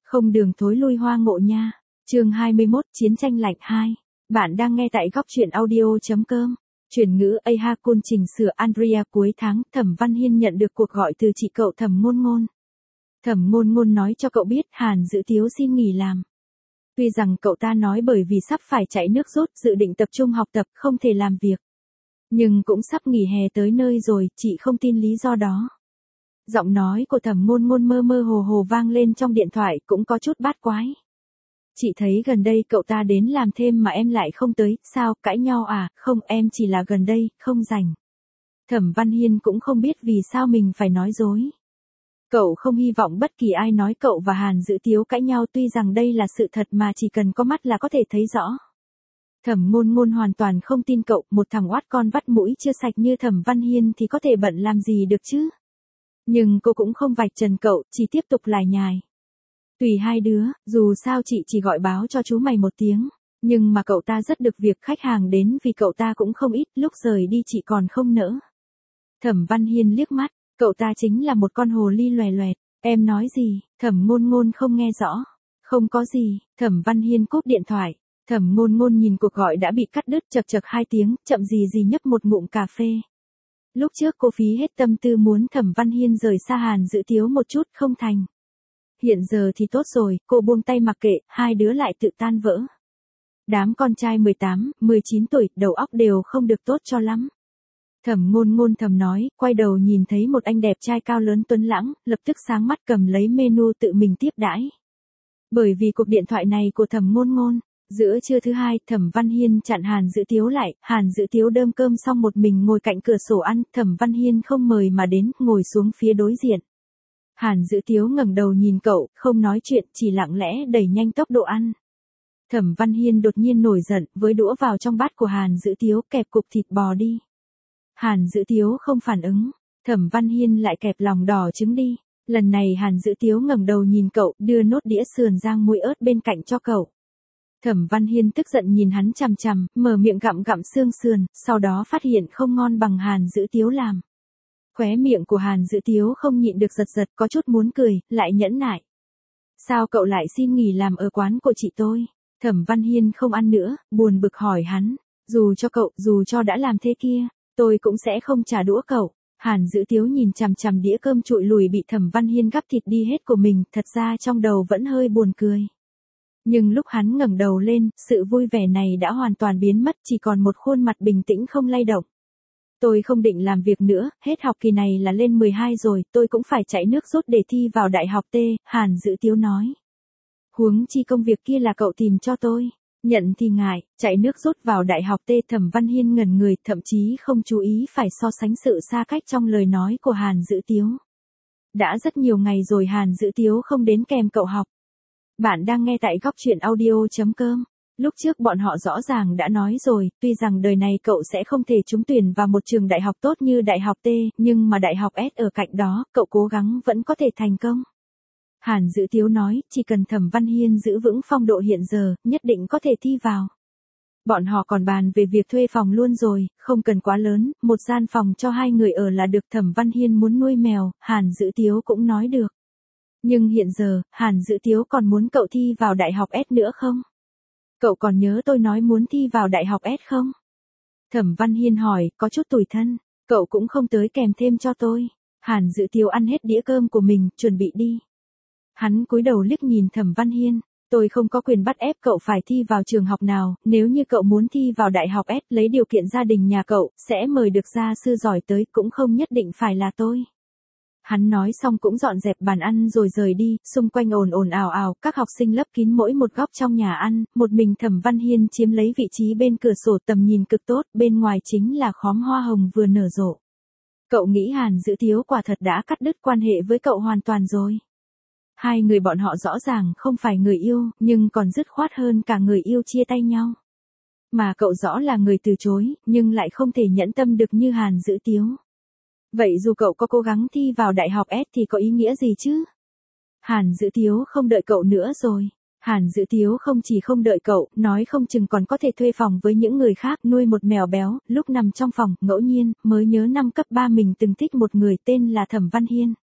Không đường thối lui hoa ngộ nha. Chương 21, Chiến tranh lạnh 2. Bạn đang nghe tại góc truyện audio.com. Chuyển ngữ Ahakun chỉnh sửa Andrea cuối tháng, Thẩm Văn Hiên nhận được cuộc gọi từ chị cậu Thẩm Ngôn Ngôn. Thẩm Ngôn Ngôn nói cho cậu biết Hàn Dữ Tiếu xin nghỉ làm. Tuy rằng cậu ta nói bởi vì sắp phải chạy nước rút, dự định tập trung học tập, không thể làm việc. Nhưng cũng sắp nghỉ hè tới nơi rồi, chị không tin lý do đó. Giọng nói của Thẩm Ngôn Ngôn mơ mơ hồ hồ vang lên trong điện thoại, cũng có chút bát quái. Chị thấy gần đây cậu ta đến làm thêm mà em lại không tới, sao, cãi nhau à? Không, em chỉ là gần đây, không rảnh. Thẩm Văn Hiên cũng không biết vì sao mình phải nói dối. Cậu không hy vọng bất kỳ ai nói cậu và Hàn Dữ Tiếu cãi nhau, tuy rằng đây là sự thật mà chỉ cần có mắt là có thể thấy rõ. Thẩm Ngôn Ngôn hoàn toàn không tin cậu, một thằng oát con vắt mũi chưa sạch như Thẩm Văn Hiên thì có thể bận làm gì được chứ. Nhưng cô cũng không vạch trần cậu, chỉ tiếp tục lải nhải. Tùy hai đứa, dù sao chị chỉ gọi báo cho chú mày một tiếng, nhưng mà cậu ta rất được việc khách hàng đến vì cậu ta cũng không ít, lúc rời đi chị còn không nỡ. Thẩm Văn Hiên liếc mắt, cậu ta chính là một con hồ ly loè loẹt. Em nói gì? Thẩm Ngôn Ngôn không nghe rõ. Không có gì. Thẩm Văn Hiên cúp điện thoại. Thẩm Ngôn Ngôn nhìn cuộc gọi đã bị cắt đứt, chật chật 2 tiếng, chậm gì gì nhấp một ngụm cà phê. Lúc trước cô phí hết tâm tư muốn Thẩm Văn Hiên rời xa Hàn Dữ Tiếu một chút, không thành. Hiện giờ thì tốt rồi, cô buông tay mặc kệ, hai đứa lại tự tan vỡ. Đám con trai 18, 19 tuổi, đầu óc đều không được tốt cho lắm. Thẩm Ngôn Ngôn thầm nói, quay đầu nhìn thấy một anh đẹp trai cao lớn tuấn lãng, lập tức sáng mắt cầm lấy menu tự mình tiếp đãi. Bởi vì cuộc điện thoại này của Thẩm Ngôn Ngôn, giữa trưa thứ hai, Thẩm Văn Hiên chặn Hàn Dữ Tiếu lại, Hàn Dữ Tiếu đơm cơm xong một mình ngồi cạnh cửa sổ ăn, Thẩm Văn Hiên không mời mà đến, ngồi xuống phía đối diện. Hàn Dữ Tiếu ngẩng đầu nhìn cậu, không nói chuyện, chỉ lặng lẽ đẩy nhanh tốc độ ăn. Thẩm Văn Hiên đột nhiên nổi giận, với đũa vào trong bát của Hàn Dữ Tiếu, kẹp cục thịt bò đi. Hàn Dữ Tiếu không phản ứng, Thẩm Văn Hiên lại kẹp lòng đỏ trứng đi. Lần này Hàn Dữ Tiếu ngẩng đầu nhìn cậu, đưa nốt đĩa sườn rang muối ớt bên cạnh cho cậu. Thẩm Văn Hiên tức giận nhìn hắn chằm chằm, mở miệng gặm gặm xương sườn, sau đó phát hiện không ngon bằng Hàn Dữ Tiếu làm. Khóe miệng của Hàn Dữ Tiếu không nhịn được giật giật, có chút muốn cười, lại nhẫn nại. Sao cậu lại xin nghỉ làm ở quán của chị tôi? Thẩm Văn Hiên không ăn nữa, buồn bực hỏi hắn. Dù cho cậu, dù cho đã làm thế kia, tôi cũng sẽ không trả đũa cậu. Hàn Dữ Tiếu nhìn chằm chằm đĩa cơm trụi lùi bị Thẩm Văn Hiên gắp thịt đi hết của mình, thật ra trong đầu vẫn hơi buồn cười. Nhưng lúc hắn ngẩng đầu lên, sự vui vẻ này đã hoàn toàn biến mất, chỉ còn một khuôn mặt bình tĩnh không lay động. Tôi không định làm việc nữa, hết học kỳ này là lên 12 rồi, tôi cũng phải chạy nước rút để thi vào đại học T, Hàn Dữ Tiếu nói. Huống chi công việc kia là cậu tìm cho tôi. Nhận thì ngại, chạy nước rút vào đại học T. Thẩm Văn Hiên ngẩn người, thậm chí không chú ý phải so sánh sự xa cách trong lời nói của Hàn Dữ Tiếu. Đã rất nhiều ngày rồi Hàn Dữ Tiếu không đến kèm cậu học. Bạn đang nghe tại góc truyện audio.com. Lúc trước bọn họ rõ ràng đã nói rồi, tuy rằng đời này cậu sẽ không thể trúng tuyển vào một trường đại học tốt như đại học T, nhưng mà đại học S ở cạnh đó, cậu cố gắng vẫn có thể thành công. Hàn Dữ Tiếu nói, chỉ cần Thẩm Văn Hiên giữ vững phong độ hiện giờ, nhất định có thể thi vào. Bọn họ còn bàn về việc thuê phòng luôn rồi, không cần quá lớn, một gian phòng cho 2 người ở là được. Thẩm Văn Hiên muốn nuôi mèo, Hàn Dữ Tiếu cũng nói được. Nhưng hiện giờ, Hàn Dữ Tiếu còn muốn cậu thi vào đại học S nữa không? Cậu còn nhớ tôi nói muốn thi vào đại học S không? Thẩm Văn Hiên hỏi, có chút tủi thân, cậu cũng không tới kèm thêm cho tôi. Hàn Dữ Tiếu ăn hết đĩa cơm của mình, chuẩn bị đi. Hắn cúi đầu liếc nhìn Thẩm Văn Hiên, tôi không có quyền bắt ép cậu phải thi vào trường học nào, nếu như cậu muốn thi vào đại học S, lấy điều kiện gia đình nhà cậu, sẽ mời được gia sư giỏi tới, cũng không nhất định phải là tôi. Hắn nói xong cũng dọn dẹp bàn ăn rồi rời đi, xung quanh ồn ồn ào ào, các học sinh lấp kín mỗi một góc trong nhà ăn, một mình Thẩm Văn Hiên chiếm lấy vị trí bên cửa sổ, tầm nhìn cực tốt, bên ngoài chính là khóm hoa hồng vừa nở rộ. Cậu nghĩ Hàn Dữ Tiếu quả thật đã cắt đứt quan hệ với cậu hoàn toàn rồi. Hai người bọn họ rõ ràng không phải người yêu, nhưng còn dứt khoát hơn cả người yêu chia tay nhau. Mà cậu rõ là người từ chối, nhưng lại không thể nhẫn tâm được như Hàn Dữ Tiếu. Vậy dù cậu có cố gắng thi vào đại học S thì có ý nghĩa gì chứ? Hàn Dữ Tiếu không đợi cậu nữa rồi. Hàn Dữ Tiếu không chỉ không đợi cậu, nói không chừng còn có thể thuê phòng với những người khác, nuôi một mèo béo. Lúc nằm trong phòng, ngẫu nhiên, mới nhớ năm cấp 3 mình từng thích một người tên là Thẩm Văn Hiên.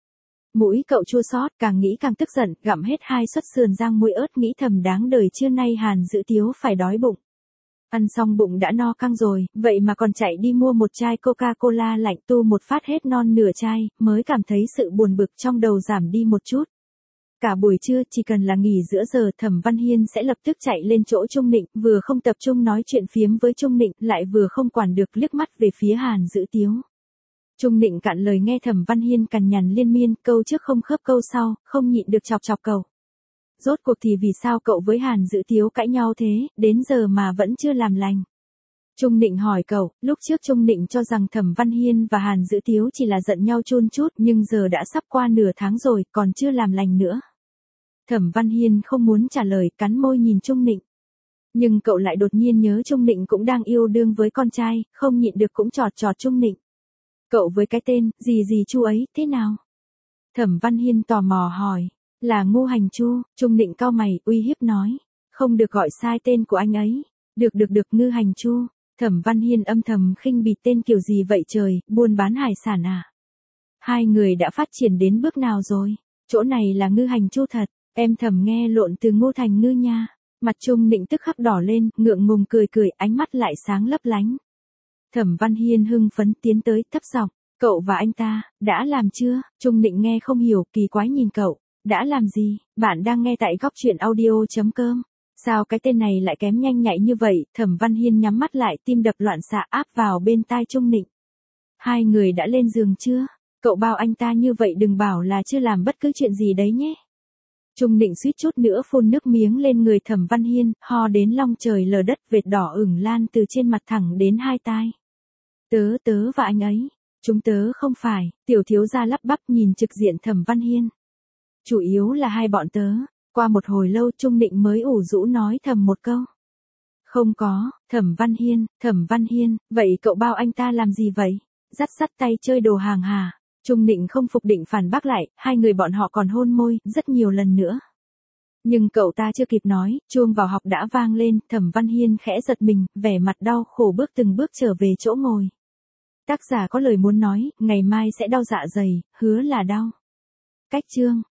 Mũi cậu chua xót, càng nghĩ càng tức giận, gặm hết 2 suất sườn rang muối ớt, nghĩ thầm đáng đời trưa nay Hàn Dữ Tiếu phải đói bụng. Ăn xong bụng đã no căng rồi, vậy mà còn chạy đi mua một chai Coca-Cola lạnh, tu một phát hết non nửa chai, mới cảm thấy sự buồn bực trong đầu giảm đi một chút. Cả buổi trưa chỉ cần là nghỉ giữa giờ, Thẩm Văn Hiên sẽ lập tức chạy lên chỗ Trung Nịnh, vừa không tập trung nói chuyện phiếm với Trung Nịnh, lại vừa không quản được liếc mắt về phía Hàn Dữ Tiếu. Trung Nịnh cạn lời nghe Thẩm Văn Hiên cằn nhằn liên miên, câu trước không khớp câu sau, không nhịn được chọc chọc cậu. Rốt cuộc thì vì sao cậu với Hàn Dữ Tiếu cãi nhau thế, đến giờ mà vẫn chưa làm lành? Trung Nịnh hỏi cậu, lúc trước Trung Nịnh cho rằng Thẩm Văn Hiên và Hàn Dữ Tiếu chỉ là giận nhau chun chút, nhưng giờ đã sắp qua nửa tháng rồi, còn chưa làm lành nữa. Thẩm Văn Hiên không muốn trả lời, cắn môi nhìn Trung Nịnh. Nhưng cậu lại đột nhiên nhớ Trung Nịnh cũng đang yêu đương với con trai, không nhịn được cũng chọt chọt Trung Nịnh. Cậu với cái tên, gì Chu ấy, thế nào? Thẩm Văn Hiên tò mò hỏi, là Ngô Hành Chu. Trung Nịnh cau mày, uy hiếp nói, không được gọi sai tên của anh ấy. Được, Ngư Hành Chu. Thẩm Văn Hiên âm thầm khinh bỉ, tên kiểu gì vậy trời, buôn bán hải sản à? Hai người đã phát triển đến bước nào rồi? Chỗ này là Ngư Hành Chu thật, em thầm nghe lộn từ Ngô thành Ngư nha. Mặt Trung Nịnh tức khắc đỏ lên, ngượng ngùng cười, ánh mắt lại sáng lấp lánh. Thẩm Văn Hiên hưng phấn tiến tới, thấp giọng, cậu và anh ta, đã làm chưa? Trung Nịnh nghe không hiểu, kỳ quái nhìn cậu, đã làm gì? Bạn đang nghe tại góc truyện audio.com. Sao cái tên này lại kém nhanh nhạy như vậy? Thẩm Văn Hiên nhắm mắt lại, tim đập loạn xạ, áp vào bên tai Trung Nịnh. Hai người đã lên giường chưa? Cậu bao anh ta như vậy đừng bảo là chưa làm bất cứ chuyện gì đấy nhé. Trung Nịnh suýt chút nữa phun nước miếng lên người Thẩm Văn Hiên, ho đến long trời lở đất, vệt đỏ ửng lan từ trên mặt thẳng đến hai tai. Tớ và anh ấy. Chúng tớ không phải, tiểu thiếu gia lắp bắp nhìn trực diện Thẩm Văn Hiên. Chủ yếu là hai bọn tớ. Qua một hồi lâu Trung Nịnh mới ủ rũ nói thầm một câu. Không có. Thẩm Văn Hiên, vậy cậu bao anh ta làm gì vậy? Dắt tay chơi đồ hàng hả? Trung Nịnh không phục định phản bác lại, hai người bọn họ còn hôn môi, rất nhiều lần nữa. Nhưng cậu ta chưa kịp nói, chuông vào học đã vang lên, Thẩm Văn Hiên khẽ giật mình, vẻ mặt đau khổ bước từng bước trở về chỗ ngồi. Tác giả có lời muốn nói, ngày mai sẽ đau dạ dày, hứa là đau. Cách chương.